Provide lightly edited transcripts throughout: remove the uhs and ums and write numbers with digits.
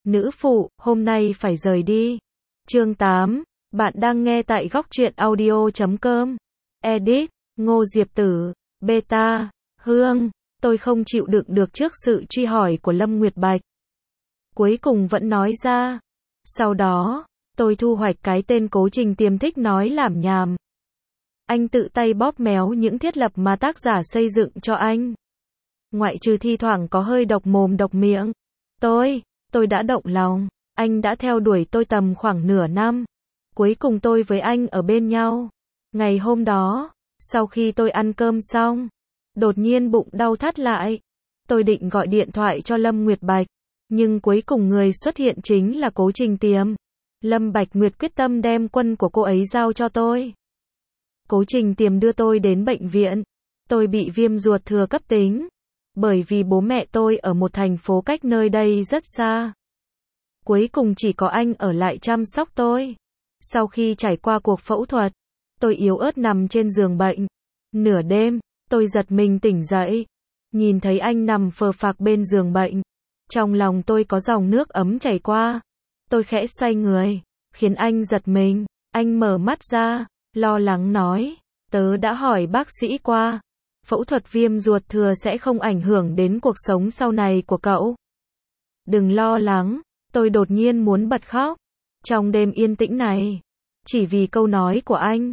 Nữ phụ, hôm nay phải rời đi. Chương 8. Bạn đang nghe tại góc truyện audio.com. Edit, Ngô Diệp Tử, Beta, Hương. Tôi không chịu đựng được trước sự truy hỏi của Lâm Nguyệt Bạch. Cuối cùng vẫn nói ra. Sau đó, tôi thu hoạch cái tên Cố Trình Tiềm thích nói lảm nhảm. Anh tự tay bóp méo những thiết lập mà tác giả xây dựng cho anh. Ngoại trừ thi thoảng có hơi độc mồm độc miệng. Tôi đã động lòng. Anh đã theo đuổi tôi tầm khoảng nửa năm. Cuối cùng tôi với anh ở bên nhau. Ngày hôm đó, sau khi tôi ăn cơm xong, đột nhiên bụng đau thắt lại. Tôi định gọi điện thoại cho Lâm Nguyệt Bạch, nhưng cuối cùng người xuất hiện chính là Cố Trình Tiềm. Lâm Bạch Nguyệt quyết tâm đem quân của cô ấy giao cho tôi. Cố Trình Tiềm đưa tôi đến bệnh viện. Tôi bị viêm ruột thừa cấp tính, bởi vì bố mẹ tôi ở một thành phố cách nơi đây rất xa. Cuối cùng chỉ có anh ở lại chăm sóc tôi. Sau khi trải qua cuộc phẫu thuật, tôi yếu ớt nằm trên giường bệnh. Nửa đêm, tôi giật mình tỉnh dậy, nhìn thấy anh nằm phờ phạc bên giường bệnh. Trong lòng tôi có dòng nước ấm chảy qua. Tôi khẽ xoay người, khiến anh giật mình. Anh mở mắt ra, lo lắng nói, tớ đã hỏi bác sĩ qua. Phẫu thuật viêm ruột thừa sẽ không ảnh hưởng đến cuộc sống sau này của cậu. Đừng lo lắng, tôi đột nhiên muốn bật khóc. Trong đêm yên tĩnh này, chỉ vì câu nói của anh.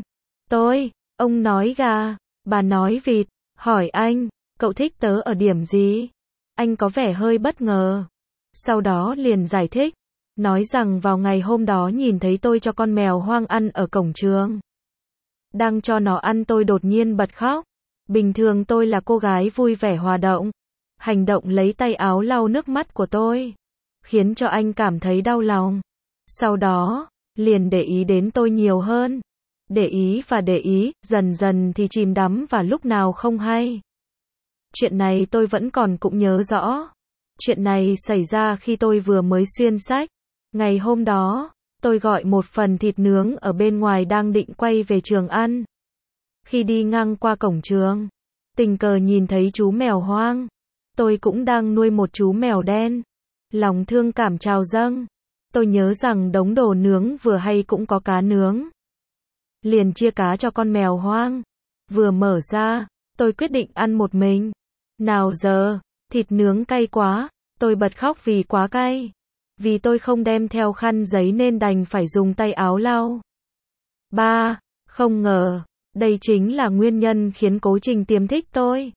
Ông nói gà, bà nói vịt, hỏi anh, cậu thích tớ ở điểm gì? Anh có vẻ hơi bất ngờ. Sau đó liền giải thích, nói rằng vào ngày hôm đó nhìn thấy tôi cho con mèo hoang ăn ở cổng trường. Đang cho nó ăn tôi đột nhiên bật khóc. Bình thường tôi là cô gái vui vẻ hòa động. Hành động lấy tay áo lau nước mắt của tôi, khiến cho anh cảm thấy đau lòng. Sau đó, liền để ý đến tôi nhiều hơn. Để ý, dần dần thì chìm đắm và lúc nào không hay. Chuyện này tôi vẫn còn cũng nhớ rõ. Chuyện này xảy ra khi tôi vừa mới xuyên sách. Ngày hôm đó, tôi gọi một phần thịt nướng ở bên ngoài đang định quay về trường ăn. Khi đi ngang qua cổng trường, tình cờ nhìn thấy chú mèo hoang. Tôi cũng đang nuôi một chú mèo đen. Lòng thương cảm trào dâng. Tôi nhớ rằng đống đồ nướng vừa hay cũng có cá nướng. Liền chia cá cho con mèo hoang. Vừa mở ra, tôi quyết định ăn một mình. Nào giờ, thịt nướng cay quá. Tôi bật khóc vì quá cay. Vì tôi không đem theo khăn giấy nên đành phải dùng tay áo lau. Không ngờ, đây chính là nguyên nhân khiến Cố Trình Tiềm thích tôi.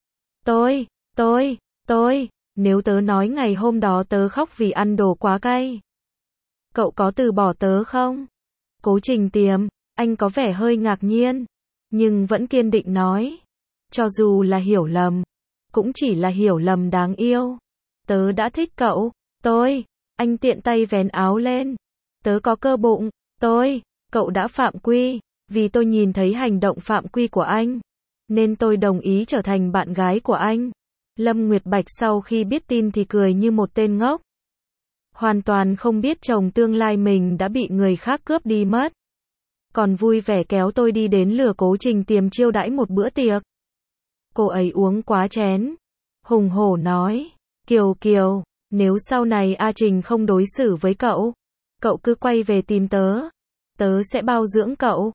Nếu tớ nói ngày hôm đó tớ khóc vì ăn đồ quá cay, cậu có từ bỏ tớ không? Cố Trình Tiềm, anh có vẻ hơi ngạc nhiên, nhưng vẫn kiên định nói. Cho dù là hiểu lầm, cũng chỉ là hiểu lầm đáng yêu. Tớ đã thích cậu. Anh tiện tay vén áo lên. Tớ có cơ bụng. Cậu đã phạm quy. Vì tôi nhìn thấy hành động phạm quy của anh, nên tôi đồng ý trở thành bạn gái của anh. Lâm Nguyệt Bạch sau khi biết tin thì cười như một tên ngốc. Hoàn toàn không biết chồng tương lai mình đã bị người khác cướp đi mất. Còn vui vẻ kéo tôi đi đến lừa Cố Trình Tiềm chiêu đãi một bữa tiệc. Cô ấy uống quá chén. Hùng hổ nói, Kiều, nếu sau này A Trình không đối xử với cậu cứ quay về tìm tớ. Tớ sẽ bao dưỡng cậu.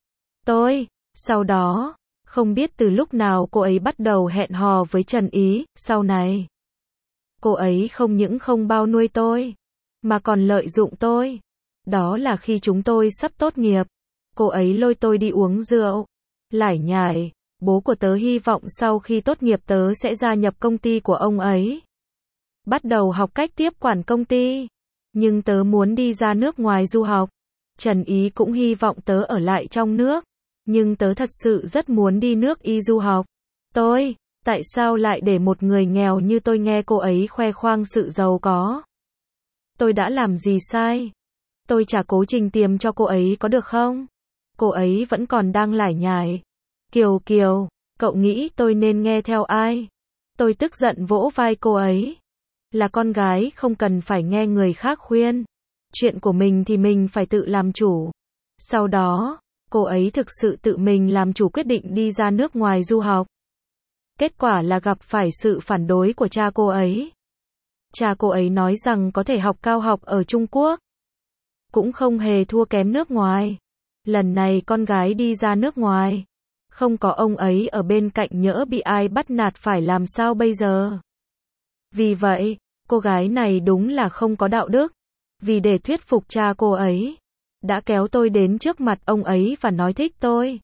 Sau đó, không biết từ lúc nào cô ấy bắt đầu hẹn hò với Trần Ý. Sau này, cô ấy không những không bao nuôi tôi, mà còn lợi dụng tôi. Đó là khi chúng tôi sắp tốt nghiệp. Cô ấy lôi tôi đi uống rượu, lải nhải. Bố của tớ hy vọng sau khi tốt nghiệp tớ sẽ gia nhập công ty của ông ấy, bắt đầu học cách tiếp quản công ty. Nhưng tớ muốn đi ra nước ngoài du học. Trần Ý cũng hy vọng tớ ở lại trong nước. Nhưng tớ thật sự rất muốn đi nước Y du học. Tại sao lại để một người nghèo như tôi nghe cô ấy khoe khoang sự giàu có? Tôi đã làm gì sai? Tôi trả Cố Trình Tiềm cho cô ấy có được không? Cô ấy vẫn còn đang lải nhải. Kiều, cậu nghĩ tôi nên nghe theo ai? Tôi tức giận vỗ vai cô ấy. Là con gái không cần phải nghe người khác khuyên. Chuyện của mình thì mình phải tự làm chủ. Sau đó, cô ấy thực sự tự mình làm chủ quyết định đi ra nước ngoài du học. Kết quả là gặp phải sự phản đối của cha cô ấy. Cha cô ấy nói rằng có thể học cao học ở Trung Quốc. Cũng không hề thua kém nước ngoài. Lần này con gái đi ra nước ngoài. Không có ông ấy ở bên cạnh nhỡ bị ai bắt nạt phải làm sao bây giờ? Vì vậy, cô gái này đúng là không có đạo đức. Vì để thuyết phục cha cô ấy, đã kéo tôi đến trước mặt ông ấy và nói thích tôi.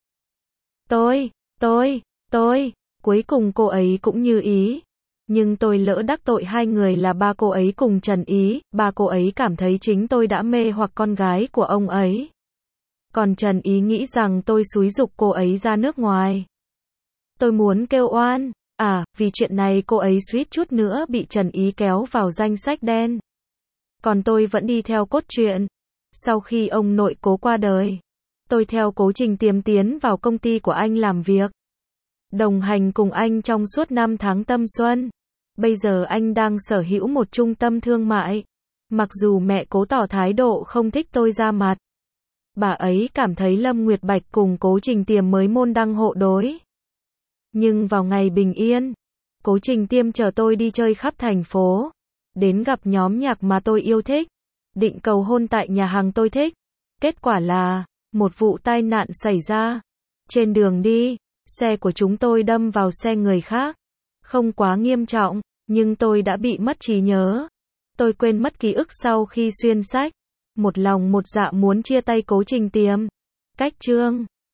Cuối cùng cô ấy cũng như ý. Nhưng tôi lỡ đắc tội hai người là ba cô ấy cùng Trần Ý. Ba cô ấy cảm thấy chính tôi đã mê hoặc con gái của ông ấy. Còn Trần Ý nghĩ rằng tôi xúi giục cô ấy ra nước ngoài. Tôi muốn kêu oan. Vì chuyện này cô ấy suýt chút nữa bị Trần Ý kéo vào danh sách đen. Còn tôi vẫn đi theo cốt truyện. Sau khi ông nội Cố qua đời, tôi theo Cố Trình Tiềm tiến vào công ty của anh làm việc. Đồng hành cùng anh trong suốt 5 tháng thanh xuân. Bây giờ anh đang sở hữu một trung tâm thương mại. Mặc dù mẹ Cố tỏ thái độ không thích tôi ra mặt. Bà ấy cảm thấy Lâm Nguyệt Bạch cùng Cố Trình Tiềm mới môn đăng hộ đối. Nhưng vào ngày bình yên, Cố Trình Tiêm chở tôi đi chơi khắp thành phố. Đến gặp nhóm nhạc mà tôi yêu thích. Định cầu hôn tại nhà hàng tôi thích. Kết quả là, một vụ tai nạn xảy ra. Trên đường đi, xe của chúng tôi đâm vào xe người khác. Không quá nghiêm trọng, nhưng tôi đã bị mất trí nhớ. Tôi quên mất ký ức sau khi xuyên sách. Một lòng một dạ muốn chia tay Cố Trình Tiêm. Cách chương